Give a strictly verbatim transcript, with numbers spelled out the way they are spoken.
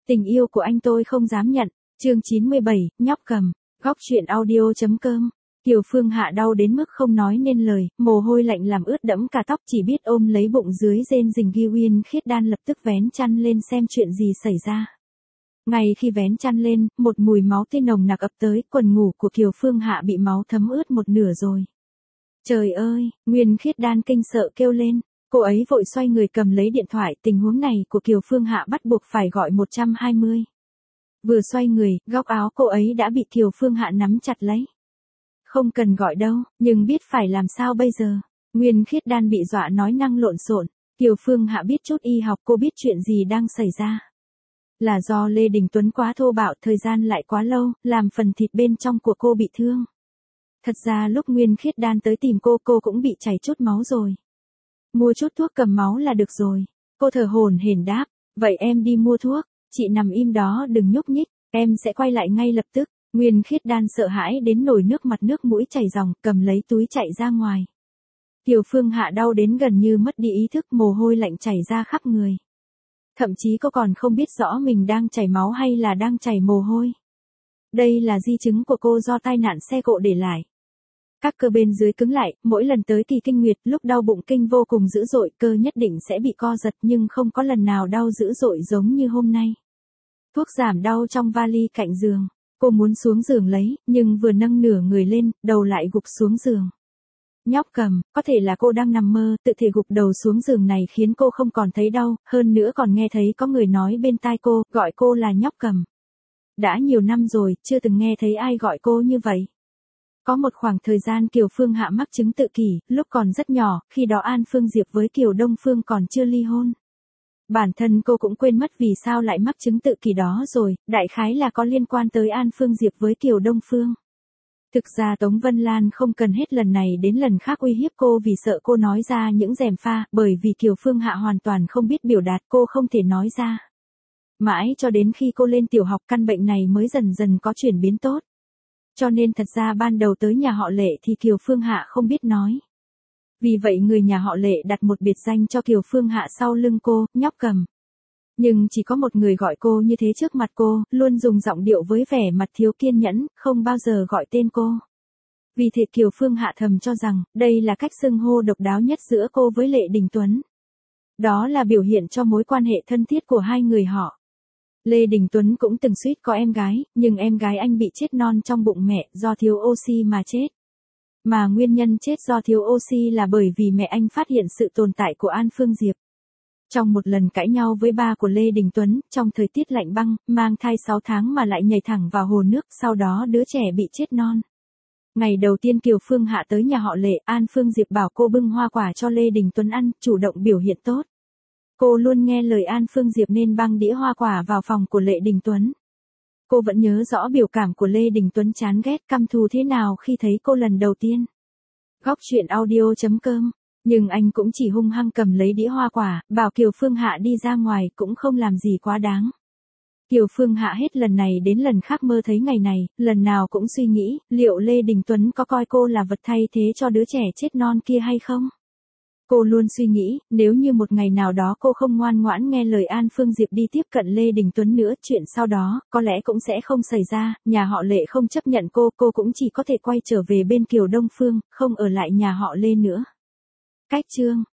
Tình yêu của anh tôi không dám nhận. Chương chín mươi bảy, nhóc cầm. Góc truyện audio chấm com. Kiều Phương Hạ đau đến mức không nói nên lời, mồ hôi lạnh làm ướt đẫm cả tóc, chỉ biết ôm lấy bụng dưới rên rình. Ghi Uyên Khiết Đan lập tức vén chăn lên xem chuyện gì xảy ra. Ngay khi vén chăn lên, một mùi máu tươi nồng nặc ập tới, quần ngủ của Kiều Phương Hạ bị máu thấm ướt một nửa rồi. Trời ơi, Nguyên Khiết Đan kinh sợ kêu lên. Cô ấy vội xoay người cầm lấy điện thoại, tình huống này của Kiều Phương Hạ bắt buộc phải gọi một trăm hai mươi. Vừa xoay người, góc áo cô ấy đã bị Kiều Phương Hạ nắm chặt lấy. Không cần gọi đâu, nhưng biết phải làm sao bây giờ. Nguyên Khiết Đan bị dọa nói năng lộn xộn. Kiều Phương Hạ biết chút y học, cô biết chuyện gì đang xảy ra. Là do Lê Đình Tuấn quá thô bạo, thời gian lại quá lâu, làm phần thịt bên trong của cô bị thương. Thật ra lúc Nguyên Khiết Đan tới tìm cô, cô cũng bị chảy chút máu rồi. Mua chút thuốc cầm máu là được rồi. Cô thở hổn hển đáp, vậy em đi mua thuốc, chị nằm im đó đừng nhúc nhích, em sẽ quay lại ngay lập tức. Nguyên Khiết Đan sợ hãi đến nổi nước mặt nước mũi chảy ròng, cầm lấy túi chạy ra ngoài. Kiều Phương Hạ đau đến gần như mất đi ý thức, mồ hôi lạnh chảy ra khắp người. Thậm chí cô còn không biết rõ mình đang chảy máu hay là đang chảy mồ hôi. Đây là di chứng của cô do tai nạn xe cộ để lại. Các cơ bên dưới cứng lại, mỗi lần tới kỳ kinh nguyệt, lúc đau bụng kinh vô cùng dữ dội, cơ nhất định sẽ bị co giật, nhưng không có lần nào đau dữ dội giống như hôm nay. Thuốc giảm đau trong vali cạnh giường. Cô muốn xuống giường lấy, nhưng vừa nâng nửa người lên, đầu lại gục xuống giường. Nhóc cầm, có thể là cô đang nằm mơ, tự thể gục đầu xuống giường này khiến cô không còn thấy đau, hơn nữa còn nghe thấy có người nói bên tai cô, gọi cô là nhóc cầm. Đã nhiều năm rồi, chưa từng nghe thấy ai gọi cô như vậy. Có một khoảng thời gian Kiều Phương Hạ mắc chứng tự kỷ, lúc còn rất nhỏ, khi đó An Phương Diệp với Kiều Đông Phương còn chưa ly hôn. Bản thân cô cũng quên mất vì sao lại mắc chứng tự kỷ đó rồi, đại khái là có liên quan tới An Phương Diệp với Kiều Đông Phương. Thực ra Tống Vân Lan không cần hết lần này đến lần khác uy hiếp cô vì sợ cô nói ra những gièm pha, bởi vì Kiều Phương Hạ hoàn toàn không biết biểu đạt, cô không thể nói ra. Mãi cho đến khi cô lên tiểu học, căn bệnh này mới dần dần có chuyển biến tốt. Cho nên thật ra ban đầu tới nhà họ Lệ thì Kiều Phương Hạ không biết nói. Vì vậy người nhà họ Lệ đặt một biệt danh cho Kiều Phương Hạ sau lưng cô, nhóc cầm. Nhưng chỉ có một người gọi cô như thế trước mặt cô, luôn dùng giọng điệu với vẻ mặt thiếu kiên nhẫn, không bao giờ gọi tên cô. Vì thế Kiều Phương Hạ thầm cho rằng, đây là cách xưng hô độc đáo nhất giữa cô với Lệ Đình Tuấn. Đó là biểu hiện cho mối quan hệ thân thiết của hai người họ. Lê Đình Tuấn cũng từng suýt có em gái, nhưng em gái anh bị chết non trong bụng mẹ, do thiếu oxy mà chết. Mà nguyên nhân chết do thiếu oxy là bởi vì mẹ anh phát hiện sự tồn tại của An Phương Diệp. Trong một lần cãi nhau với ba của Lê Đình Tuấn, trong thời tiết lạnh băng, mang thai sáu tháng mà lại nhảy thẳng vào hồ nước, sau đó đứa trẻ bị chết non. Ngày đầu tiên Kiều Phương Hạ tới nhà họ Lệ, An Phương Diệp bảo cô bưng hoa quả cho Lê Đình Tuấn ăn, chủ động biểu hiện tốt. Cô luôn nghe lời An Phương Diệp nên băng đĩa hoa quả vào phòng của Lệ Đình Tuấn. Cô vẫn nhớ rõ biểu cảm của Lê Đình Tuấn chán ghét căm thù thế nào khi thấy cô lần đầu tiên. Góc truyện audio chấm com. Nhưng anh cũng chỉ hung hăng cầm lấy đĩa hoa quả, bảo Kiều Phương Hạ đi ra ngoài, cũng không làm gì quá đáng. Kiều Phương Hạ hết lần này đến lần khác mơ thấy ngày này, lần nào cũng suy nghĩ, liệu Lê Đình Tuấn có coi cô là vật thay thế cho đứa trẻ chết non kia hay không? Cô luôn suy nghĩ, nếu như một ngày nào đó cô không ngoan ngoãn nghe lời An Phương Diệp đi tiếp cận Lê Đình Tuấn nữa, chuyện sau đó, có lẽ cũng sẽ không xảy ra, nhà họ Lệ không chấp nhận cô, cô cũng chỉ có thể quay trở về bên Kiều Đông Phương, không ở lại nhà họ Lê nữa. Cách chương